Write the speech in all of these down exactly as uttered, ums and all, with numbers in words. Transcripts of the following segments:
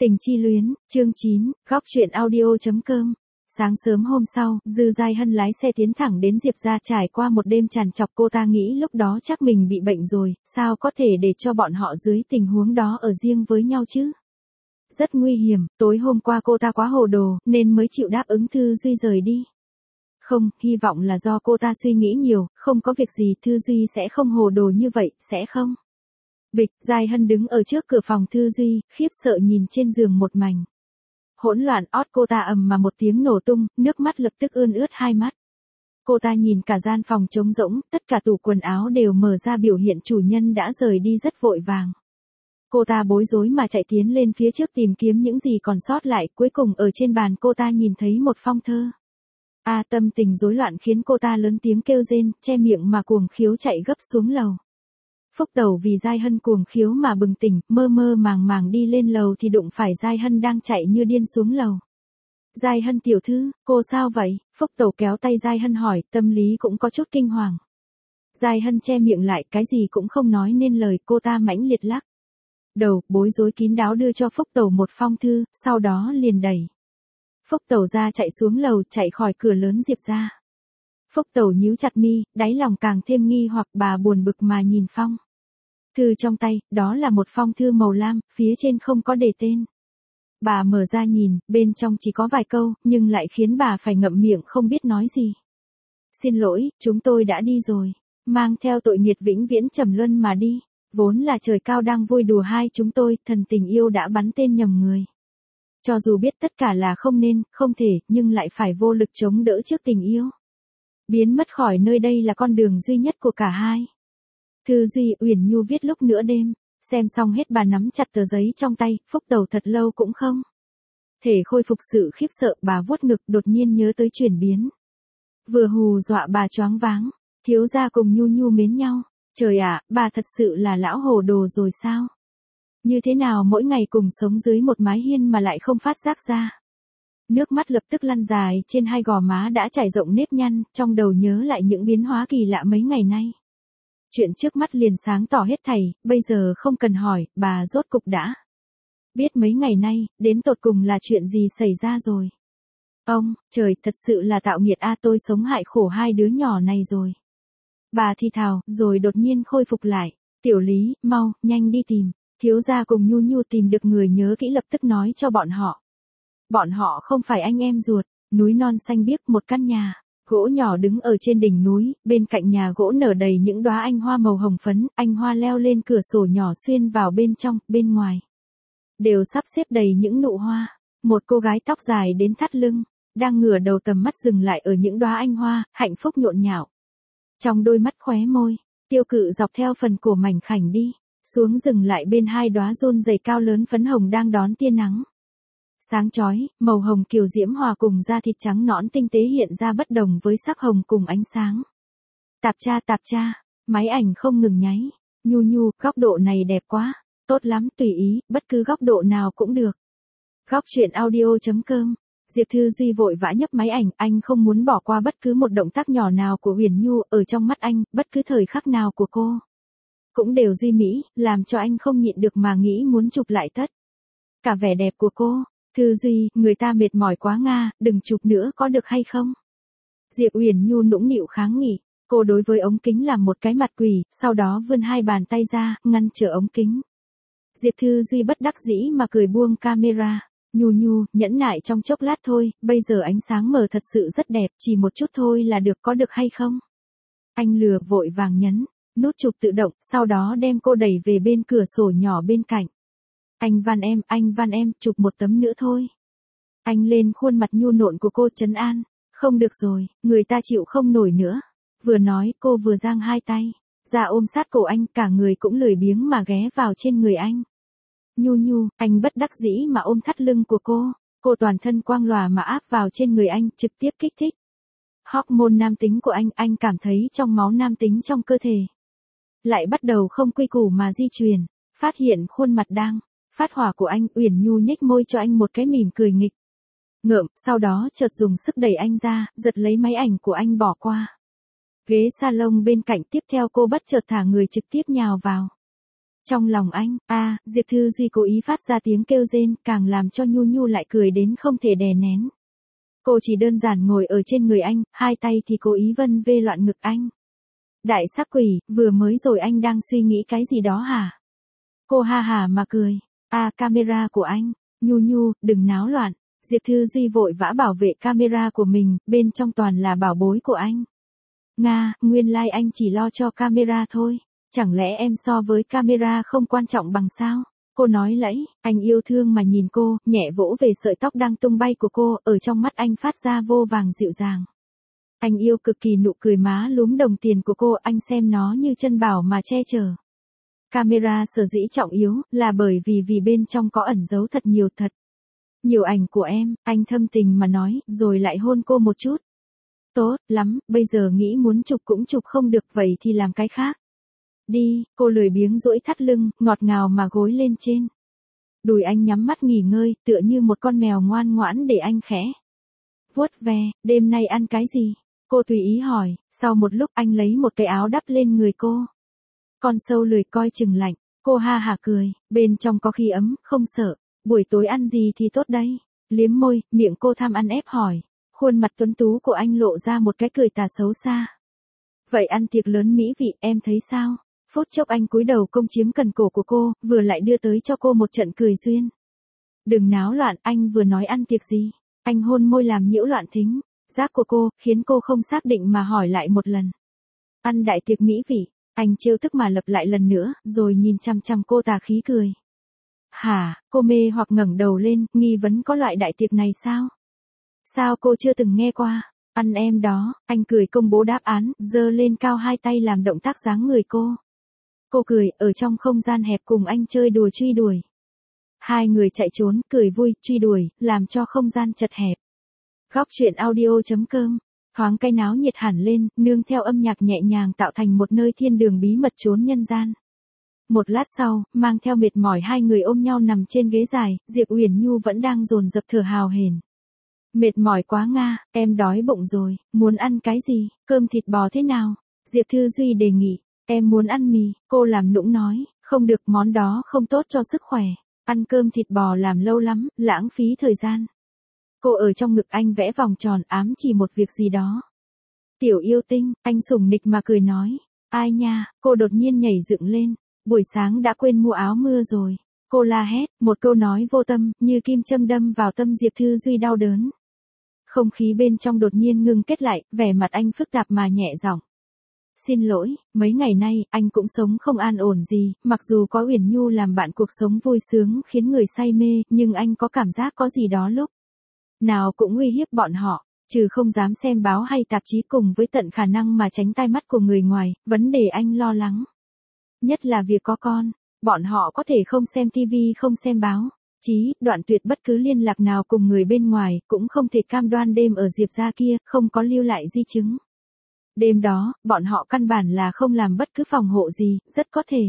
Tình chi luyến, chương chín, góc truyện audio.com. Sáng sớm hôm sau, Dư Giai Hân lái xe tiến thẳng đến Diệp gia. Trải qua một đêm trằn trọc, cô ta nghĩ lúc đó chắc mình bị bệnh rồi, sao có thể để cho bọn họ dưới tình huống đó ở riêng với nhau chứ? Rất nguy hiểm, tối hôm qua cô ta quá hồ đồ, nên mới chịu đáp ứng Thư Duy rời đi. Không, hy vọng là do cô ta suy nghĩ nhiều, không có việc gì Thư Duy sẽ không hồ đồ như vậy, sẽ không? Bịch, Giai Hân đứng ở trước cửa phòng Thư Duy, khiếp sợ nhìn trên giường một mảnh hỗn loạn. Ót cô ta ầm mà một tiếng nổ tung, nước mắt lập tức ươn ướt hai mắt. Cô ta nhìn cả gian phòng trống rỗng, tất cả tủ quần áo đều mở ra biểu hiện chủ nhân đã rời đi rất vội vàng. Cô ta bối rối mà chạy tiến lên phía trước tìm kiếm những gì còn sót lại, cuối cùng ở trên bàn cô ta nhìn thấy một phong thơ. A à, tâm tình rối loạn khiến cô ta lớn tiếng kêu rên, che miệng mà cuồng khiếu chạy gấp xuống lầu. Phúc Tẩu vì Giai Hân cuồng khiếu mà bừng tỉnh, mơ mơ màng màng đi lên lầu thì đụng phải Giai Hân đang chạy như điên xuống lầu. Giai Hân tiểu thư, cô sao vậy? Phúc Tẩu kéo tay Giai Hân hỏi, tâm lý cũng có chút kinh hoàng. Giai Hân che miệng lại, cái gì cũng không nói nên lời, cô ta mãnh liệt lắc đầu, bối rối kín đáo đưa cho Phúc Tẩu một phong thư, sau đó liền đẩy Phúc Tẩu ra chạy xuống lầu, chạy khỏi cửa lớn Diệp gia. Phúc Tẩu nhíu chặt mi, đáy lòng càng thêm nghi hoặc, bà buồn bực mà nhìn phong thư trong tay, đó là một phong thư màu lam, phía trên không có đề tên. Bà mở ra nhìn, bên trong chỉ có vài câu, nhưng lại khiến bà phải ngậm miệng không biết nói gì. Xin lỗi, chúng tôi đã đi rồi, mang theo tội nghiệt vĩnh viễn trầm luân mà đi. Vốn là trời cao đang vui đùa hai chúng tôi, thần tình yêu đã bắn tên nhầm người. Cho dù biết tất cả là không nên, không thể, nhưng lại phải vô lực chống đỡ trước tình yêu. Biến mất khỏi nơi đây là con đường duy nhất của cả hai. Thư Duy Uyển Nhu viết lúc nửa đêm, xem xong hết bà nắm chặt tờ giấy trong tay, Phúc Tẩu thật lâu cũng không thể khôi phục sự khiếp sợ, bà vuốt ngực đột nhiên nhớ tới chuyển biến. Vừa hù dọa bà choáng váng, thiếu gia cùng Nhu Nhu mến nhau, trời ạ, bà thật sự là lão hồ đồ rồi sao? Như thế nào mỗi ngày cùng sống dưới một mái hiên mà lại không phát giác ra? Nước mắt lập tức lăn dài trên hai gò má đã trải rộng nếp nhăn, trong đầu nhớ lại những biến hóa kỳ lạ mấy ngày nay. Chuyện trước mắt liền sáng tỏ hết thảy, bây giờ không cần hỏi, bà rốt cục đã biết mấy ngày nay, đến tột cùng là chuyện gì xảy ra rồi. Ông, trời, thật sự là tạo nghiệt a, tôi sống hại khổ hai đứa nhỏ này rồi. Bà thì thào, rồi đột nhiên khôi phục lại. Tiểu Lý, mau, nhanh đi tìm. Thiếu gia cùng Nhu Nhu tìm được người nhớ kỹ lập tức nói cho bọn họ. Bọn họ không phải anh em ruột. Núi non xanh biếc, một căn nhà gỗ nhỏ đứng ở trên đỉnh núi, bên cạnh nhà gỗ nở đầy những đóa anh hoa màu hồng phấn, anh hoa leo lên cửa sổ nhỏ xuyên vào bên trong, bên ngoài đều sắp xếp đầy những nụ hoa. Một cô gái tóc dài đến thắt lưng, đang ngửa đầu tầm mắt dừng lại ở những đóa anh hoa, hạnh phúc nhộn nhạo. Trong đôi mắt khóe môi, tiêu cự dọc theo phần cổ mảnh khảnh đi xuống dừng lại bên hai đóa rôn dày cao lớn phấn hồng đang đón tia nắng sáng chói, màu hồng kiều diễm hòa cùng da thịt trắng nõn tinh tế hiện ra bất đồng với sắc hồng cùng ánh sáng. Tạp tra tạp tra, máy ảnh không ngừng nháy. Nhu Nhu, góc độ này đẹp quá, tốt lắm, tùy ý, bất cứ góc độ nào cũng được. Góc truyện audio.com. Diệp Thư Duy vội vã nhấp máy ảnh, anh không muốn bỏ qua bất cứ một động tác nhỏ nào của Uyển Nhu, ở trong mắt anh, bất cứ thời khắc nào của cô cũng đều duy mỹ, làm cho anh không nhịn được mà nghĩ muốn chụp lại tất cả vẻ đẹp của cô. Thư Duy, người ta mệt mỏi quá nga, đừng chụp nữa có được hay không? Diệp Uyển Nhu nũng nịu kháng nghị, cô đối với ống kính làm một cái mặt quỷ, sau đó vươn hai bàn tay ra, ngăn trở ống kính. Diệp Thư Duy bất đắc dĩ mà cười buông camera. Nhu Nhu, nhẫn nại trong chốc lát thôi, bây giờ ánh sáng mờ thật sự rất đẹp, chỉ một chút thôi là được, có được hay không? Anh lừa vội vàng nhấn nút chụp tự động, sau đó đem cô đẩy về bên cửa sổ nhỏ bên cạnh. Anh van em, anh van em, chụp một tấm nữa thôi. Anh lên khuôn mặt nhu nộn của cô trấn an. Không được rồi, người ta chịu không nổi nữa. Vừa nói, cô vừa giang hai tay ra ôm sát cổ anh, cả người cũng lười biếng mà ghé vào trên người anh. Nhu Nhu, anh bất đắc dĩ mà ôm thắt lưng của cô. Cô toàn thân quang lòa mà áp vào trên người anh, trực tiếp kích thích hormone nam tính của anh. Anh cảm thấy trong máu nam tính trong cơ thể lại bắt đầu không quy củ mà di chuyển. Phát hiện khuôn mặt đang phát hỏa của anh, Uyển Nhu nhếch môi cho anh một cái mỉm cười nghịch ngợm, sau đó chợt dùng sức đẩy anh ra, giật lấy máy ảnh của anh bỏ qua ghế salon bên cạnh. Tiếp theo cô bất chợt thả người trực tiếp nhào vào Trong lòng anh, a, Diệp Thư Duy cố ý phát ra tiếng kêu rên, càng làm cho Nhu Nhu lại cười đến không thể đè nén. Cô chỉ đơn giản ngồi ở trên người anh, hai tay thì cố ý vân vê loạn ngực anh. Đại sắc quỷ, vừa mới rồi anh đang suy nghĩ cái gì đó hả? Cô ha hà mà cười. À, camera của anh. Nhu Nhu, đừng náo loạn. Diệp Thư Duy vội vã bảo vệ camera của mình, bên trong toàn là bảo bối của anh. Nga, nguyên lai like anh chỉ lo cho camera thôi. Chẳng lẽ em so với camera không quan trọng bằng sao? Cô nói lẫy, anh yêu thương mà nhìn cô, nhẹ vỗ về sợi tóc đang tung bay của cô, ở trong mắt anh phát ra vô vàng dịu dàng. Anh yêu cực kỳ nụ cười má lúm đồng tiền của cô, anh xem nó như chân bảo mà che chở. Camera sở dĩ trọng yếu, là bởi vì vì bên trong có ẩn giấu thật nhiều thật. Nhiều ảnh của em, anh thâm tình mà nói, rồi lại hôn cô một chút. Tốt lắm, bây giờ nghĩ muốn chụp cũng chụp không được, vậy thì làm cái khác. Đi, cô lười biếng duỗi thắt lưng, ngọt ngào mà gối lên trên. Đùi anh nhắm mắt nghỉ ngơi, tựa như một con mèo ngoan ngoãn để anh khẽ vuốt ve. Đêm nay ăn cái gì? Cô tùy ý hỏi, sau một lúc anh lấy một cái áo đắp lên người cô. Con sâu lười coi chừng lạnh, cô ha hả cười, bên trong có khí ấm, không sợ. Buổi tối ăn gì thì tốt đấy? Liếm môi, miệng cô tham ăn ép hỏi. Khuôn mặt tuấn tú của anh lộ ra một cái cười tà xấu xa. Vậy ăn tiệc lớn mỹ vị, em thấy sao? Phút chốc anh cúi đầu công chiếm cần cổ của cô, vừa lại đưa tới cho cô một trận cười duyên. Đừng náo loạn, anh vừa nói ăn tiệc gì? Anh hôn môi làm nhiễu loạn thính giác của cô, khiến cô không xác định mà hỏi lại một lần. Ăn đại tiệc mỹ vị, anh trêu tức mà lặp lại lần nữa, rồi nhìn chăm chăm cô tà khí cười. Hả, cô mê hoặc ngẩng đầu lên, nghi vấn có loại đại tiệc này sao? Sao cô chưa từng nghe qua? Ăn em đó, anh cười công bố đáp án, giơ lên cao hai tay làm động tác dáng người cô. Cô cười, ở trong không gian hẹp cùng anh chơi đùa truy đuổi. Hai người chạy trốn, cười vui, truy đuổi, làm cho không gian chật hẹp. Góc truyện audio chấm com, thoáng cái náo nhiệt hẳn lên, nương theo âm nhạc nhẹ nhàng tạo thành một nơi thiên đường bí mật trốn nhân gian. Một lát sau, mang theo mệt mỏi hai người ôm nhau nằm trên ghế dài, Diệp Uyển Nhu vẫn đang dồn dập thở hào hển. Mệt mỏi quá Nga, em đói bụng rồi, muốn ăn cái gì, cơm thịt bò thế nào? Diệp Thư Duy đề nghị, em muốn ăn mì, cô làm nũng nói, không được, món đó không tốt cho sức khỏe, ăn cơm thịt bò làm lâu lắm, lãng phí thời gian. Cô ở trong ngực anh vẽ vòng tròn ám chỉ một việc gì đó. Tiểu yêu tinh, anh sủng nịch mà cười nói, ai nha, cô đột nhiên nhảy dựng lên, buổi sáng đã quên mua áo mưa rồi. Cô la hét, một câu nói vô tâm, như kim châm đâm vào tâm Diệp Thư Duy đau đớn. Không khí bên trong đột nhiên ngưng kết lại, vẻ mặt anh phức tạp mà nhẹ giọng. Xin lỗi, mấy ngày nay, anh cũng sống không an ổn gì, mặc dù có Uyển Nhu làm bạn cuộc sống vui sướng khiến người say mê, nhưng anh có cảm giác có gì đó lúc nào cũng uy hiếp bọn họ, trừ không dám xem báo hay tạp chí cùng với tận khả năng mà tránh tai mắt của người ngoài, vấn đề anh lo lắng. Nhất là việc có con, bọn họ có thể không xem tivi không xem báo, chí, đoạn tuyệt bất cứ liên lạc nào cùng người bên ngoài, cũng không thể cam đoan đêm ở Diệp gia kia, không có lưu lại di chứng. Đêm đó, bọn họ căn bản là không làm bất cứ phòng hộ gì, rất có thể.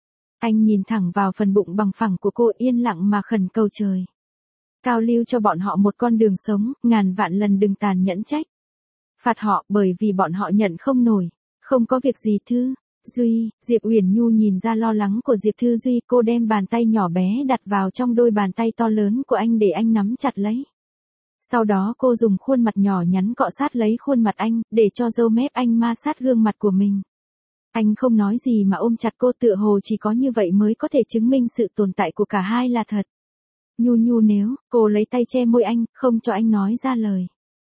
Anh nhìn thẳng vào phần bụng bằng phẳng của cô yên lặng mà khẩn cầu trời. Cao lưu cho bọn họ một con đường sống, ngàn vạn lần đừng tàn nhẫn trách. Phạt họ bởi vì bọn họ nhận không nổi. Không có việc gì Thư Duy, Diệp Uyển Nhu nhìn ra lo lắng của Diệp Thư Duy, cô đem bàn tay nhỏ bé đặt vào trong đôi bàn tay to lớn của anh để anh nắm chặt lấy. Sau đó cô dùng khuôn mặt nhỏ nhắn cọ sát lấy khuôn mặt anh, để cho râu mép anh ma sát gương mặt của mình. Anh không nói gì mà ôm chặt cô, tựa hồ chỉ có như vậy mới có thể chứng minh sự tồn tại của cả hai là thật. Nhu Nhu nếu, cô lấy tay che môi anh, không cho anh nói ra lời.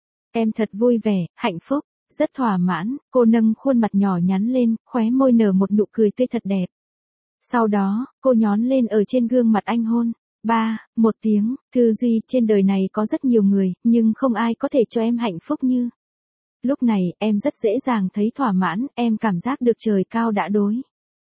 Em thật vui vẻ, hạnh phúc, rất thỏa mãn, cô nâng khuôn mặt nhỏ nhắn lên, khóe môi nở một nụ cười tươi thật đẹp. Sau đó, cô nhón lên ở trên gương mặt anh hôn. Ba, một tiếng, Thư Duy, trên đời này có rất nhiều người, nhưng không ai có thể cho em hạnh phúc như. Lúc này, em rất dễ dàng thấy thỏa mãn, em cảm giác được trời cao đã đối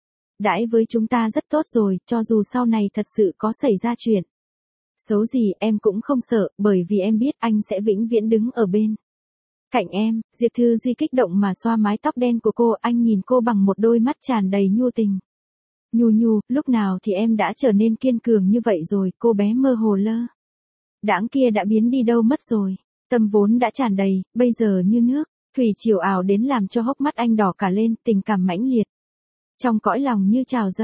đãi với chúng ta rất tốt rồi, cho dù sau này thật sự có xảy ra chuyện xấu gì em cũng không sợ, bởi vì em biết anh sẽ vĩnh viễn đứng ở bên cạnh em. Diệp Thư Duy kích động mà xoa mái tóc đen của cô, anh nhìn cô bằng một đôi mắt tràn đầy nhu tình. Nhu Nhu, lúc nào thì em đã trở nên kiên cường như vậy rồi, cô bé mơ hồ lơ đãng kia đã biến đi đâu mất rồi, tâm vốn đã tràn đầy, bây giờ như nước thủy triều ảo đến làm cho hốc mắt anh đỏ cả lên, tình cảm mãnh liệt trong cõi lòng như trào dâng.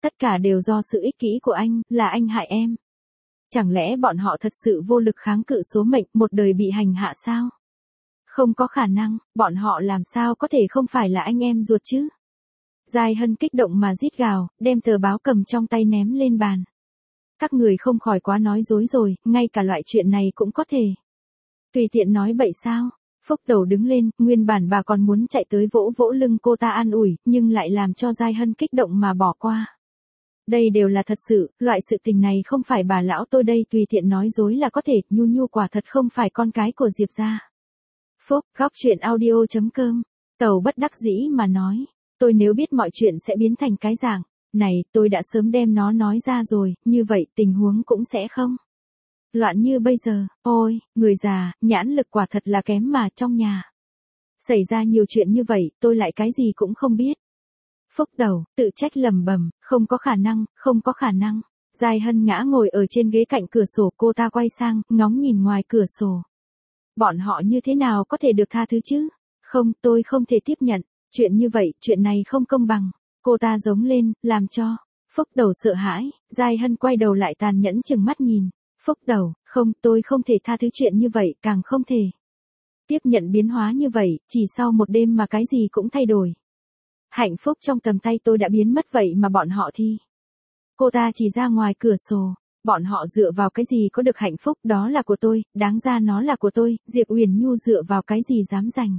Tất cả đều do sự ích kỷ của anh, là anh hại em. Chẳng lẽ bọn họ thật sự vô lực kháng cự số mệnh, một đời bị hành hạ sao? Không có khả năng, bọn họ làm sao có thể không phải là anh em ruột chứ? Giai Hân kích động mà rít gào, đem tờ báo cầm trong tay ném lên bàn. Các người không khỏi quá nói dối rồi, ngay cả loại chuyện này cũng có thể. Tùy tiện nói bậy sao? Phúc Tẩu đứng lên, nguyên bản bà còn muốn chạy tới vỗ vỗ lưng cô ta an ủi, nhưng lại làm cho Giai Hân kích động mà bỏ qua. Đây đều là thật sự, loại sự tình này không phải bà lão tôi đây tùy tiện nói dối là có thể, Nhu Nhu quả thật không phải con cái của Diệp gia. Phúc, góc chuyện audio chấm com, Tẩu bất đắc dĩ mà nói, tôi nếu biết mọi chuyện sẽ biến thành cái dạng này, tôi đã sớm đem nó nói ra rồi, như vậy tình huống cũng sẽ không loạn như bây giờ. Ôi, người già, nhãn lực quả thật là kém mà, trong nhà xảy ra nhiều chuyện như vậy, tôi lại cái gì cũng không biết. Phúc Đầu, tự trách lầm bầm, không có khả năng, không có khả năng. Giai Hân ngã ngồi ở trên ghế cạnh cửa sổ, cô ta quay sang, ngóng nhìn ngoài cửa sổ. Bọn họ như thế nào có thể được tha thứ chứ? Không, tôi không thể tiếp nhận. Chuyện như vậy, chuyện này không công bằng. Cô ta giống lên, làm cho Phúc Đầu sợ hãi. Giai Hân quay đầu lại tàn nhẫn chừng mắt nhìn. Phúc Đầu, không, tôi không thể tha thứ chuyện như vậy, càng không thể tiếp nhận biến hóa như vậy, chỉ sau một đêm mà cái gì cũng thay đổi. Hạnh phúc trong tầm tay tôi đã biến mất vậy mà bọn họ thì. Cô ta chỉ ra ngoài cửa sổ. Bọn họ dựa vào cái gì có được hạnh phúc, đó là của tôi, đáng ra nó là của tôi, Diệp Uyển Nhu dựa vào cái gì dám giành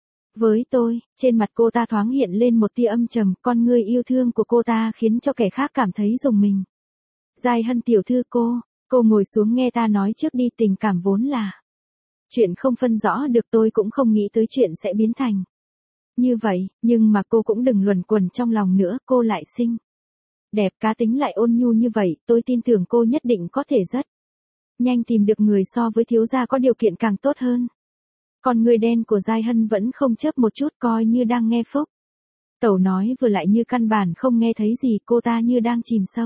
với tôi. Trên mặt cô ta thoáng hiện lên một tia âm trầm, con ngươi yêu thương của cô ta khiến cho kẻ khác cảm thấy rùng mình. Giai Hân tiểu thư cô, cô ngồi xuống nghe ta nói trước đi, tình cảm vốn là chuyện không phân rõ được, tôi cũng không nghĩ tới chuyện sẽ biến thành như vậy, nhưng mà cô cũng đừng luẩn quẩn trong lòng nữa, cô lại xinh đẹp, cá tính lại ôn nhu như vậy, tôi tin tưởng cô nhất định có thể rất nhanh tìm được người so với thiếu gia có điều kiện càng tốt hơn. Còn người đen của Giai Hân vẫn không chớp một chút, coi như đang nghe Phúc Tẩu nói vừa lại như căn bản không nghe thấy gì, cô ta như đang chìm sâu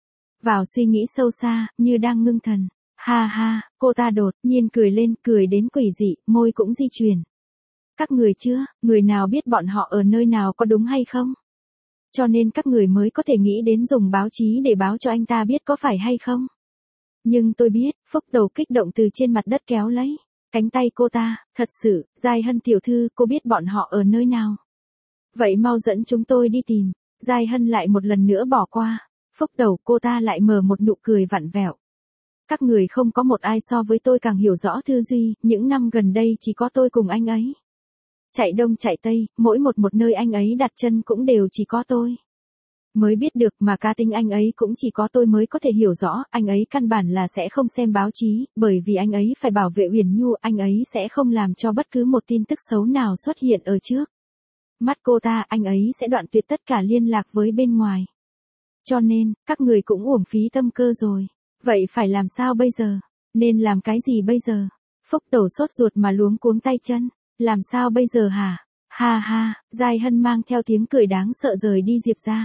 vào suy nghĩ sâu xa, như đang ngưng thần. Ha ha, cô ta đột nhiên cười lên, cười đến quỷ dị, môi cũng di chuyển. Các người chưa, người nào biết bọn họ ở nơi nào, có đúng hay không? Cho nên các người mới có thể nghĩ đến dùng báo chí để báo cho anh ta biết, có phải hay không? Nhưng tôi biết, Phúc Đầu kích động từ trên mặt đất kéo lấy cánh tay cô ta, thật sự, Giai Hân tiểu thư, cô biết bọn họ ở nơi nào? Vậy mau dẫn chúng tôi đi tìm. Giai Hân lại một lần nữa bỏ qua. Phúc Đầu, cô ta lại mở một nụ cười vặn vẹo. Các người không có một ai so với tôi càng hiểu rõ Thư Duy, những năm gần đây chỉ có tôi cùng anh ấy. Chạy đông chạy tây, mỗi một một nơi anh ấy đặt chân cũng đều chỉ có tôi mới biết được, mà cá tính anh ấy cũng chỉ có tôi mới có thể hiểu rõ. Anh ấy căn bản là sẽ không xem báo chí, bởi vì anh ấy phải bảo vệ Uyển Nhu, anh ấy sẽ không làm cho bất cứ một tin tức xấu nào xuất hiện ở trước mắt cô ta, anh ấy sẽ đoạn tuyệt tất cả liên lạc với bên ngoài. Cho nên, các người cũng uổng phí tâm cơ rồi. Vậy phải làm sao bây giờ? Nên làm cái gì bây giờ? Phúc Tẩu sốt ruột mà luống cuống tay chân. Làm sao bây giờ hả? Ha ha, Giai Hân mang theo tiếng cười đáng sợ rời đi Diệp ra.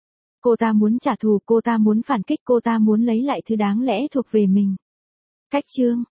Cô ta muốn trả thù, cô ta muốn phản kích, cô ta muốn lấy lại thứ đáng lẽ thuộc về mình. Cách chương